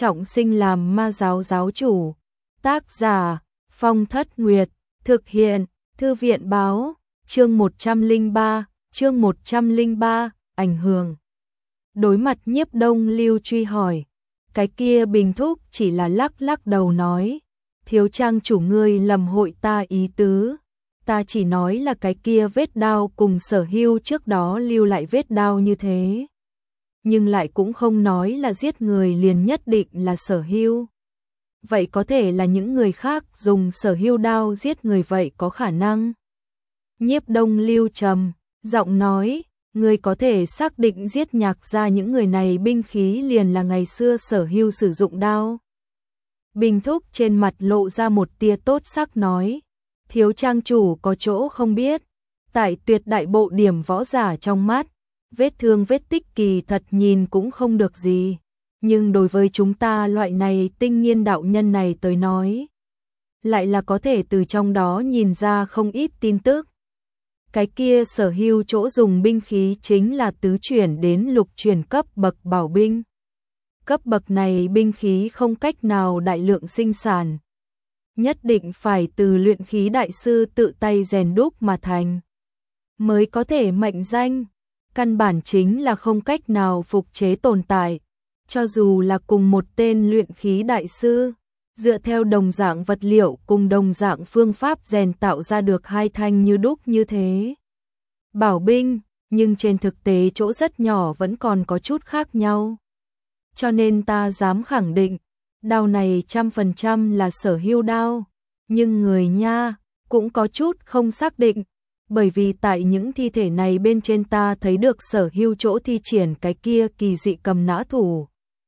trọng sinh làm ma giáo giáo chủ. Tác giả Phong Thất Nguyệt, thực hiện Thư viện báo, chương 103, ảnh hưởng. Đối mặt Nhiếp Đông Lưu truy hỏi, cái kia Bình Thúc chỉ là lắc lắc đầu nói, thiếu trang chủ ngươi lầm hội ta ý tứ, ta chỉ nói là cái kia vết đao cùng Sở Hưu trước đó lưu lại vết đao như thế, nhưng lại cũng không nói là giết người liền nhất định là Sở Hưu. Vậy có thể là những người khác dùng Sở Hưu đao giết người vậy có khả năng. Nhiếp Đông Lưu trầm giọng nói, người có thể xác định giết Nhạc ra những người này binh khí liền là ngày xưa Sở Hưu sử dụng đao. Bình Thúc trên mặt lộ ra một tia tốt sắc nói, thiếu trang chủ có chỗ không biết, tại tuyệt đại bộ điểm võ giả trong mắt, vết thương vết tích kỳ thật nhìn cũng không được gì, nhưng đối với chúng ta loại này tinh nghiên đạo nhân này tới nói, lại là có thể từ trong đó nhìn ra không ít tin tức. Cái kia Sở Hưu chỗ dùng binh khí chính là tứ chuyển đến lục chuyển cấp bậc bảo binh. Cấp bậc này binh khí không cách nào đại lượng sinh sản, nhất định phải từ luyện khí đại sư tự tay rèn đúc mà thành, mới có thể mệnh danh, căn bản chính là không cách nào phục chế tồn tại, cho dù là cùng một tên luyện khí đại sư, dựa theo đồng dạng vật liệu cùng đồng dạng phương pháp rèn tạo ra được hai thanh như đúc như thế. Bảo binh, nhưng trên thực tế chỗ rất nhỏ vẫn còn có chút khác nhau. Cho nên ta dám khẳng định, đao này 100% là Sở Hưu đao, nhưng người nha, cũng có chút không xác định, bởi vì tại những thi thể này bên trên ta thấy được Sở Hưu chỗ thi triển cái kia kỳ dị cầm nã thủ.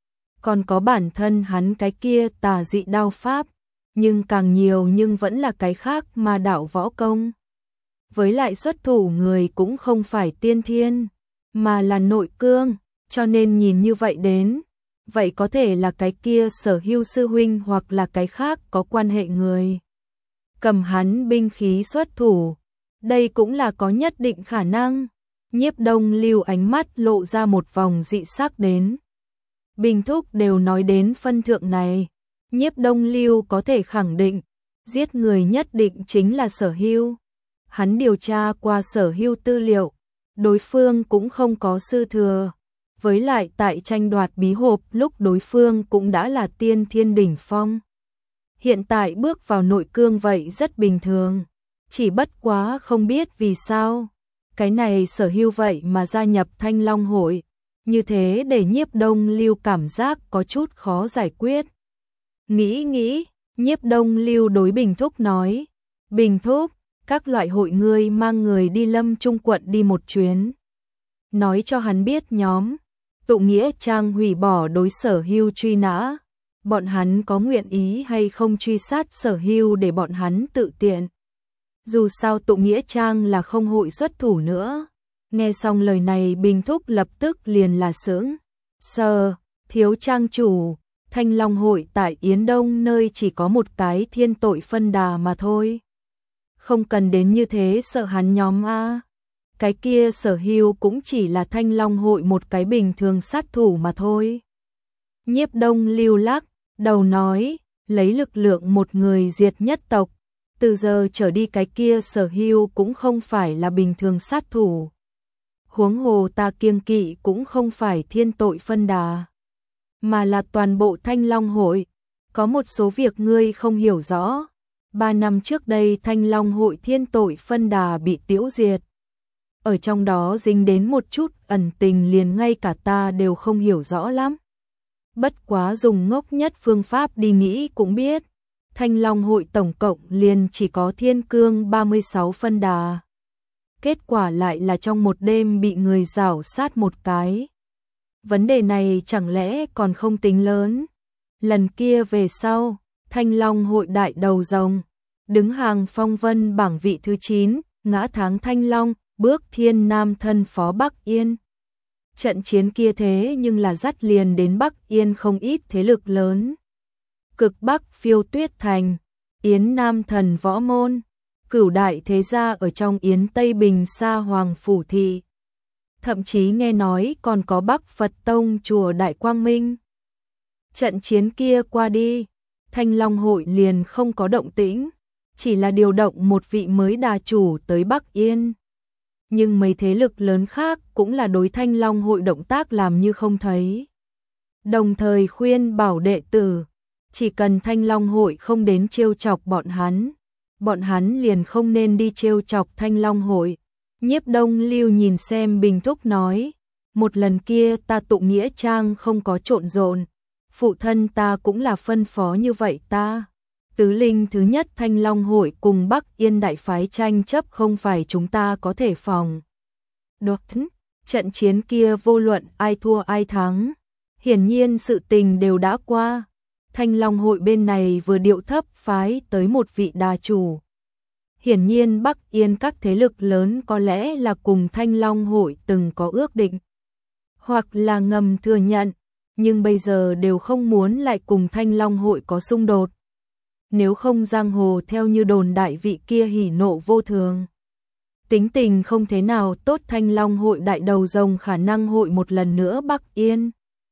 Còn có bản thân hắn cái kia tà dị đao pháp, nhưng càng nhiều nhưng vẫn là cái khác mà đạo võ công. Với lại xuất thủ người cũng không phải tiên thiên, mà là nội cương, cho nên nhìn như vậy đến, vậy có thể là cái kia Sở Hưu sư huynh hoặc là cái khác có quan hệ người. Cầm hắn binh khí xuất thủ, đây cũng là có nhất định khả năng. Nhiếp Đông Lưu ánh mắt lộ ra một vòng dị sắc đến. Bình Thúc đều nói đến phân thượng này, Nhiếp Đông Lưu có thể khẳng định, giết người nhất định chính là Sở Hưu. Hắn điều tra qua Sở Hưu tư liệu, đối phương cũng không có sư thừa, với lại tại tranh đoạt bí hộp lúc đối phương cũng đã là tiên thiên đỉnh phong. Hiện tại bước vào nội cương vậy rất bình thường, chỉ bất quá không biết vì sao, cái này Sở Hưu vậy mà gia nhập Thanh Long hội. Như thế để Nhiếp Đông Lưu cảm giác có chút khó giải quyết. Nghĩ, Nhiếp Đông Lưu đối Bình Thúc nói, Bình Thúc, các loại hội ngươi mang người đi Lâm Trung quận đi một chuyến. Nói cho hắn biết nhóm Tụ Nghĩa Trang hủy bỏ đối Sở Hưu truy nã, bọn hắn có nguyện ý hay không truy sát Sở Hưu để bọn hắn tự tiện. Dù sao Tụ Nghĩa Trang là không hội xuất thủ nữa. Nghe xong lời này Bình Thúc lập tức liền là sững sờ, thiếu trang chủ, Thanh Long hội tại Yến Đông nơi chỉ có một cái thiên tội phân đà mà thôi. Không cần đến như thế sợ hắn nhóm a. Cái kia Sở Hưu cũng chỉ là Thanh Long hội một cái bình thường sát thủ mà thôi. Nhiếp Đông Lưu lắc đầu nói, lấy lực lượng một người diệt nhất tộc, từ giờ trở đi cái kia Sở Hưu cũng không phải là bình thường sát thủ. Huống hồ ta kiêng kỵ cũng không phải thiên tội phân đà, mà là toàn bộ Thanh Long hội. Có một số việc ngươi không hiểu rõ. 3 năm trước đây Thanh Long hội thiên tội phân đà bị tiêu diệt. Ở trong đó dính đến một chút ẩn tình liền ngay cả ta đều không hiểu rõ lắm. Bất quá dùng ngốc nhất phương pháp đi nghĩ cũng biết. Thanh Long hội tổng cộng liền chỉ có thiên cương 36 phân đà. Kết quả lại là trong một đêm bị người rảo sát một cái. Vấn đề này chẳng lẽ còn không tính lớn. Lần kia về sau, Thanh Long hội đại đầu rồng, đứng hàng phong vân bảng vị thứ 9, ngã tháng Thanh Long, bước thiên nam thân phó Bắc Yên. Trận chiến kia thế nhưng là dắt liền đến Bắc Yên không ít thế lực lớn. Cực Bắc Phiêu Tuyết Thành, Yến Nam thần võ môn, cửu đại thế gia ở trong Yến Tây Bình Sa Hoàng Phủ Thị. Thậm chí nghe nói còn có Bắc Phật Tông chùa Đại Quang Minh. Trận chiến kia qua đi, Thanh Long hội liền không có động tĩnh, chỉ là điều động một vị mới đà chủ tới Bắc Yên. Nhưng mấy thế lực lớn khác cũng là đối Thanh Long hội động tác làm như không thấy. Đồng thời khuyên bảo đệ tử, chỉ cần Thanh Long hội không đến trêu chọc bọn hắn liền không nên đi trêu chọc Thanh Long hội. Nhiếp Đông Lưu nhìn xem Bình Thúc nói, một lần kia ta tụ nghĩa trang không có trộn rộn, phụ thân ta cũng là phân phó như vậy ta. Tứ linh thứ nhất Thanh Long hội cùng Bắc Yên đại phái tranh chấp không phải chúng ta có thể phòng. Được, trận chiến kia vô luận ai thua ai thắng, hiển nhiên sự tình đều đã qua. Thanh Long hội bên này vừa điệu thấp phái tới một vị đà chủ. Hiển nhiên Bắc Yên các thế lực lớn có lẽ là cùng Thanh Long hội từng có ước định, hoặc là ngầm thừa nhận, nhưng bây giờ đều không muốn lại cùng Thanh Long hội có xung đột. Nếu không giang hồ theo như đồn đại vị kia hỉ nộ vô thường. Tính tình không thế nào tốt, Thanh Long hội đại đầu rồng khả năng hội một lần nữa Bắc Yên.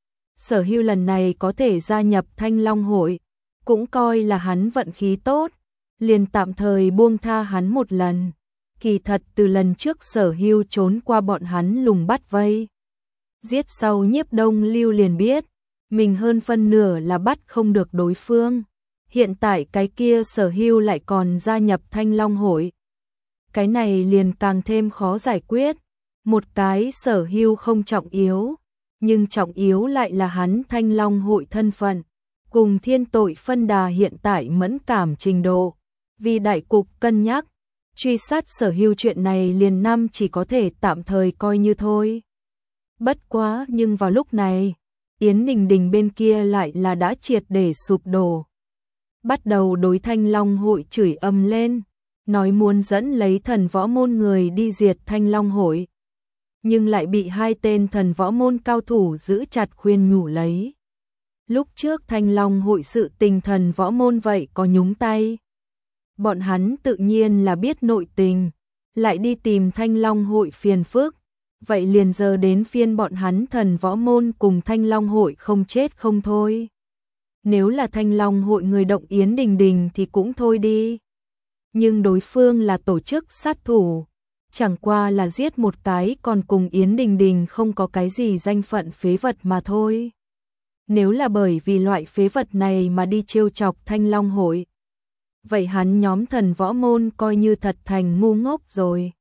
Sở Hưu lần này có thể gia nhập Thanh Long hội, cũng coi là hắn vận khí tốt, liền tạm thời buông tha hắn một lần. Kỳ thật từ lần trước Sở Hưu trốn qua bọn hắn lùng bắt vây giết sau, Nhiếp Đông Lưu liền biết, mình hơn phân nửa là bắt không được đối phương. Hiện tại cái kia Sở Hưu lại còn gia nhập Thanh Long hội. Cái này liền càng thêm khó giải quyết. Một cái Sở Hưu không trọng yếu, nhưng trọng yếu lại là hắn Thanh Long hội thân phận, cùng Thiên Tội Phân Đà hiện tại mẫn cảm trình độ. Vì đại cục cân nhắc, truy sát Sở Hưu chuyện này liền năm chỉ có thể tạm thời coi như thôi. Bất quá nhưng vào lúc này, Yến Đình Đình bên kia lại là đã triệt để sụp đổ. Bắt đầu đối Thanh Long hội chửi ầm lên, nói muốn dẫn lấy thần võ môn người đi diệt Thanh Long hội. Nhưng lại bị hai tên thần võ môn cao thủ giữ chặt khuyên nhủ lấy. Lúc trước Thanh Long hội sự tình thần võ môn vậy có nhúng tay. Bọn hắn tự nhiên là biết nội tình, lại đi tìm Thanh Long hội phiền phức. Vậy liền giờ đến phiên bọn hắn thần võ môn cùng Thanh Long hội không chết không thôi. Nếu là Thanh Long hội người động Yến Đình Đình thì cũng thôi đi. Nhưng đối phương là tổ chức sát thủ, chẳng qua là giết một cái còn cùng Yến Đình Đình không có cái gì danh phận phế vật mà thôi. Nếu là bởi vì loại phế vật này mà đi trêu chọc Thanh Long hội, vậy hắn nhóm thần võ môn coi như thật thành ngu ngốc rồi.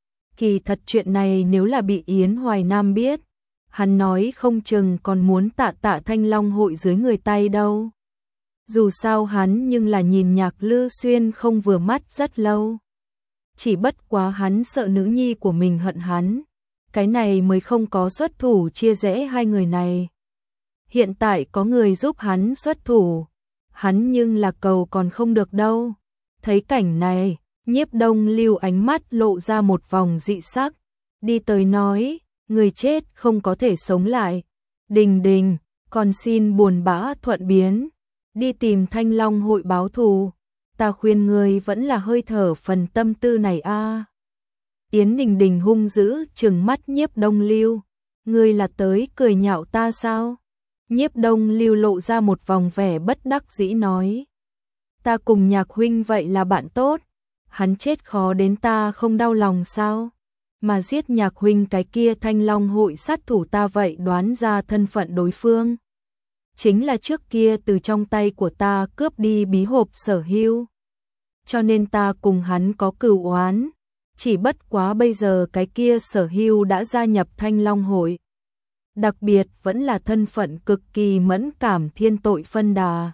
Kỳ thật chuyện này nếu là bị Yến Hoài Nam biết, hắn nói không chừng còn muốn tạ Thanh Long hội dưới người tay đâu. Dù sao hắn nhưng là nhìn Nhạc Lư Xuyên không vừa mắt rất lâu. Chỉ bất quá hắn sợ nữ nhi của mình hận hắn, cái này mới không có xuất thủ chia rẽ hai người này. Hiện tại có người giúp hắn xuất thủ, hắn nhưng là cầu còn không được đâu. Thấy cảnh này, Nhiếp Đông Lưu ánh mắt lộ ra một vòng dị sắc, đi tới nói, người chết không có thể sống lại. Đình Đình, còn xin buồn bã thuận biến, đi tìm Thanh Long hội báo thù. Ta khuyên người vẫn là hơi thở phần tâm tư này a. Yến Đình Đình hung dữ trừng mắt Nhiếp Đông Lưu, ngươi là tới cười nhạo ta sao? Nhiếp Đông Lưu lộ ra một vòng vẻ bất đắc dĩ nói, ta cùng Nhạc huynh vậy là bạn tốt, hắn chết khó đến ta không đau lòng sao? Mà giết Nhạc huynh cái kia Thanh Long hội sát thủ ta vậy đoán ra thân phận đối phương. Chính là trước kia từ trong tay của ta cướp đi bí hộp Sở Hưu. Cho nên ta cùng hắn có cừu oán, chỉ bất quá bây giờ cái kia Sở Hưu đã gia nhập Thanh Long hội. Đặc biệt vẫn là thân phận cực kỳ mẫn cảm Thiên Tội Phân Đà.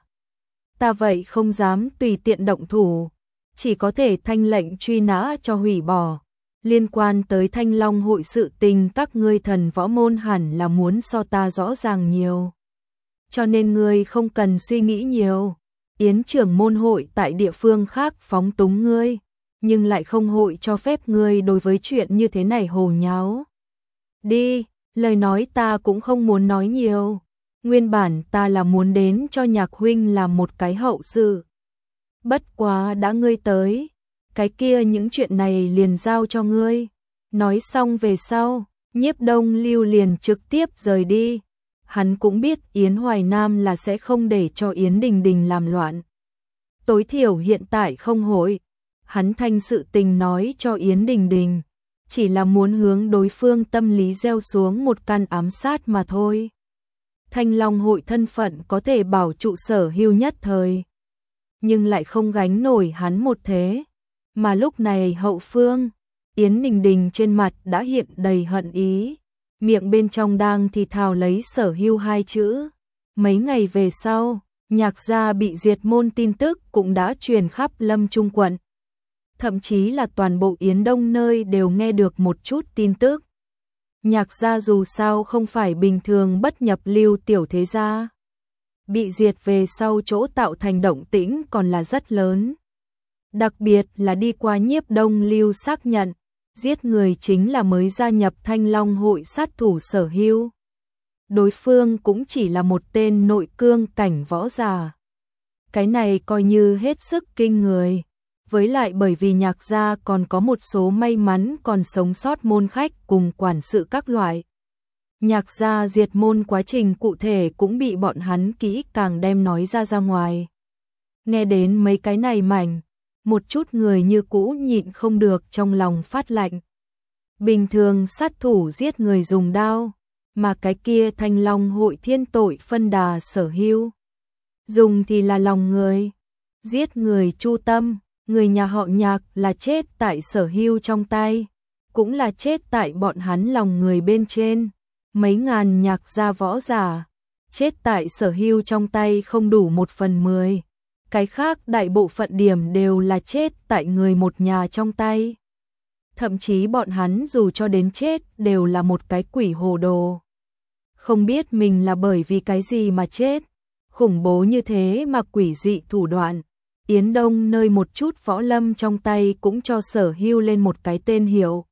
Ta vậy không dám tùy tiện động thủ, chỉ có thể thanh lệnh truy nã cho hủy bỏ. Liên quan tới Thanh Long hội sự tình các ngươi thần võ môn hẳn là muốn so ta rõ ràng nhiều. Cho nên ngươi không cần suy nghĩ nhiều. Yến trưởng môn hội tại địa phương khác phóng túng ngươi, nhưng lại không hội cho phép ngươi đối với chuyện như thế này hồ nháo. Đi, lời nói ta cũng không muốn nói nhiều. Nguyên bản ta là muốn đến cho Nhạc huynh làm một cái hậu sự. Bất quá đã ngươi tới, cái kia những chuyện này liền giao cho ngươi. Nói xong về sau, Nhiếp Đông Lưu liền trực tiếp rời đi. Hắn cũng biết Yến Hoài Nam là sẽ không để cho Yến Đình Đình làm loạn. Tối thiểu hiện tại không hội. Hắn thanh sự tình nói cho Yến Đình Đình, chỉ là muốn hướng đối phương tâm lý gieo xuống một căn ám sát mà thôi. Thanh Long hội thân phận có thể bảo trụ Sở Hưu nhất thời, nhưng lại không gánh nổi hắn một thế. Mà lúc này hậu phương, Yến Đình Đình trên mặt đã hiện đầy hận ý, miệng bên trong đang thì thào lấy Sở Hưu hai chữ. Mấy ngày về sau, Nhạc gia bị diệt môn tin tức cũng đã truyền khắp Lâm Trung quận. Thậm chí là toàn bộ Yến Đông nơi đều nghe được một chút tin tức. Nhạc gia dù sao không phải bình thường bất nhập lưu tiểu thế gia. Bị diệt về sau chỗ tạo thành động tĩnh còn là rất lớn. Đặc biệt là đi qua Nhiếp Đông lưu xác nhận, giết người chính là mới gia nhập Thanh Long hội sát thủ Sở Hưu. Đối phương cũng chỉ là một tên nội cương cảnh võ giả. Cái này coi như hết sức kinh người. Với lại bởi vì Nhạc gia còn có một số may mắn còn sống sót môn khách cùng quản sự các loại. Nhạc gia diệt môn quá trình cụ thể cũng bị bọn hắn kỹ càng đem nói ra ngoài. Nghe đến mấy cái này mảnh, một chút người như cũ nhịn không được trong lòng phát lạnh. Bình thường sát thủ giết người dùng đao, mà cái kia Thanh Long hội thiên tội phân đà Sở Hưu. Dùng thì là lòng người, giết người chu tâm, người nhà họ Nhạc là chết tại Sở Hưu trong tay, cũng là chết tại bọn hắn lòng người bên trên. Mấy ngàn Nhạc gia võ giả, chết tại Sở Hưu trong tay không đủ 1/10. Cái khác đại bộ phận điểm đều là chết tại người một nhà trong tay. Thậm chí bọn hắn dù cho đến chết đều là một cái quỷ hồ đồ. Không biết mình là bởi vì cái gì mà chết. Khủng bố như thế mà quỷ dị thủ đoạn. Yến Đông nơi một chút võ lâm trong tay cũng cho Sở Hưu lên một cái tên hiệu.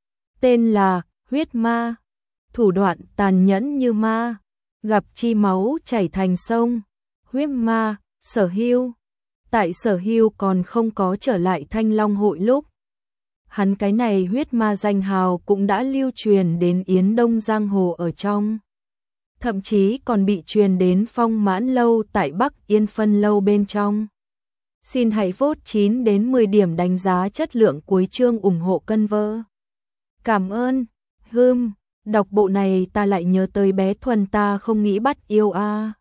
Tên là huyết ma. Thủ đoạn tàn nhẫn như ma. Gặp chi máu chảy thành sông. Huyết ma, Sở Hưu. Tại Sở Hưu còn không có trở lại Thanh Long hội lúc. Hắn cái này huyết ma danh hào cũng đã lưu truyền đến Yến Đông giang hồ ở trong. Thậm chí còn bị truyền đến Phong Mãn lâu tại Bắc Yên Phân lâu bên trong. Xin hãy vote 9 đến 10 điểm đánh giá chất lượng cuối chương ủng hộ cân vơ. Cảm ơn. Đọc bộ này ta lại nhớ tới bé Thuần ta không nghĩ bắt yêu a.